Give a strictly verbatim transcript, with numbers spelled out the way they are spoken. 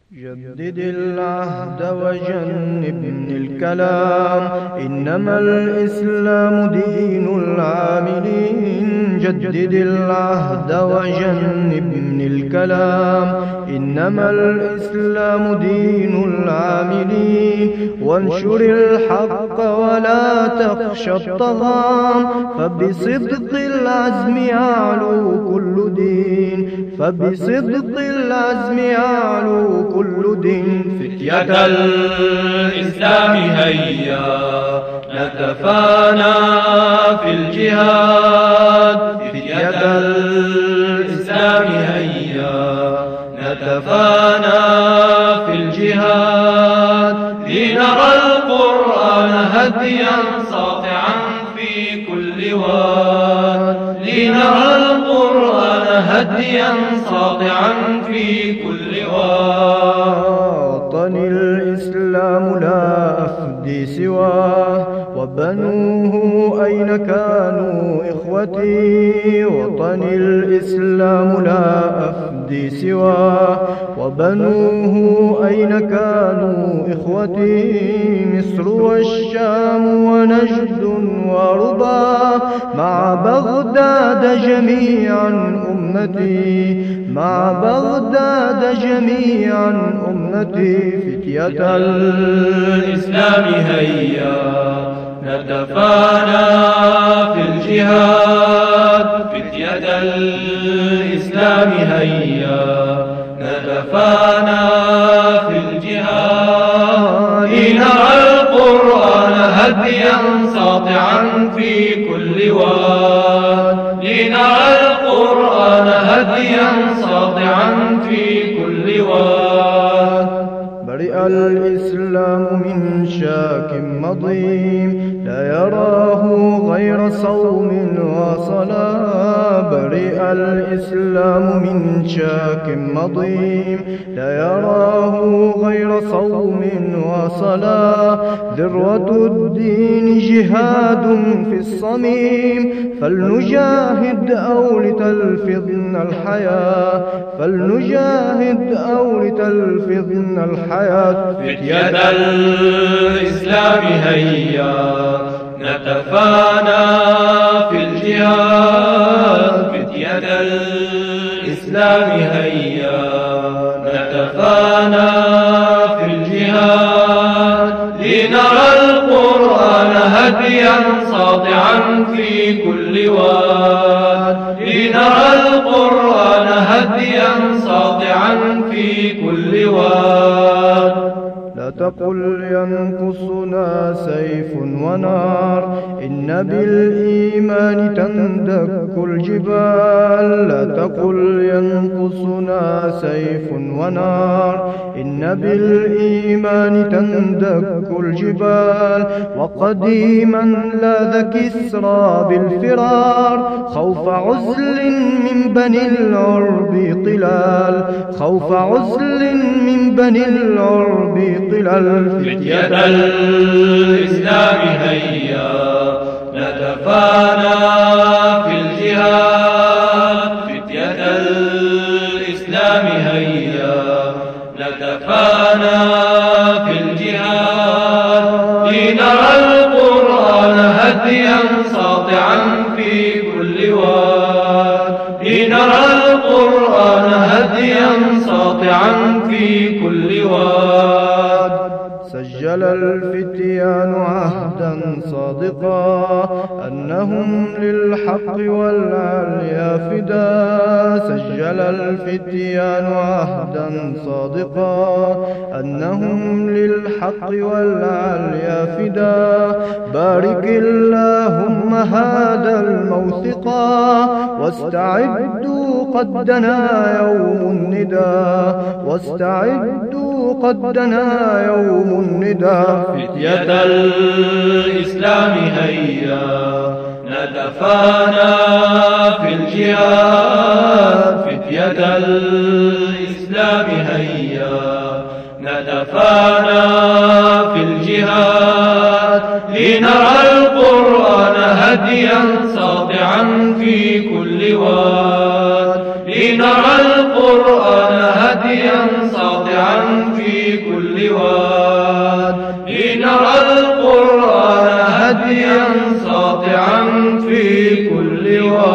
جدد العهد وجنبني الكلام، إنما الإسلام دين العاملين. جدد العهد وجنبني الكلام، إنما الإسلام دين العاملين. وانشر الحق ولا تخشى الطغام، فبصدق العزم يعلو كل دين، فبصدق العزم يعلو كل دين. فتية الإسلام هيا نتفانى في الجهاد، فتية الإسلام هيا نتفانى في الجهاد، لنرى القرآن هديا ساطعا في كل واد، لنرى القرآن هديا ساطعا في كل واد. وطني الإسلام لا أفدي سواه، وبنوه أين كانوا إخوتي. وطني الإسلام لا أفدي سواه، وبنوه أين كانوا إخوتي. مصر والشام ونجد وربا، مع بغداد جميعا أمتي، مع بغداد جميعا أمتي. فتية الإسلام هيا نتفانى في الجهاد، فتية الإسلام هيا نتفانى في الجهاد، لنرى القرآن هديا ساطعا في كل واد، لنرى القرآن هديا ساطعا في كل واد. برئ الإسلام من شاك مضيم، لا يراه غير صوم وصلاة. برئ الإسلام من شاك مضيم، لا يراه غير صوم وصلاة. ذروة الدين جهاد في الصميم، فلنجاهد أو لتلفظنا الحياة، فلنجاهد أو لتلفظنا الحياة. فتية الإسلام هيا نتفانى في الجهاد، فتية الإسلام هيا نتفانى في الجهاد، لنرى القرآن هديا ساطعا في كل واد، لنرى القرآن هديا ساطعا في كل واد. لا تقل ينقصنا سيف ونار، إن بالإيمان تندك الجبال. لا تقل ينقصنا سيف ونار، إن بالإيمان تندك الجبال. وقديما لاذ كسرى بالفرار، خوف عزل من بني العرب طلال، خوف عزل من بني العرب طلال. فتية الإسلام هيا نتفانى في الجهاد، فتية الإسلام هيا نتفانى في الجهاد، لنرى القرآن هديا ساطعا في كل واد، لنرى القرآن هديا ساطعا في كل واد. سجل الفتيان عهدا صادقا، أنهم للحق والعليا فدا. سجل الفتيان عهدا صادقا، أنهم للحق والعليا فدا. بارك اللهم هذا الموثقا، واستعدوا قد دنا يوم الندى، واستعدوا قد دنا يوم الندى. فتية الإسلام هيا نتفانى في الجهاد، فتية الإسلام هيا نتفانى في الجهاد، لنرى القرآن هديا ساطعا في كل واد، لنرى القرآن هديا ساطعا كل واد لنرى القرآن هديا ساطعا في كل واد.